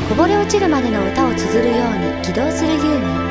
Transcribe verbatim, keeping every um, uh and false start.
こぼれ落ちるまでの歌を綴るように起動するユーミン。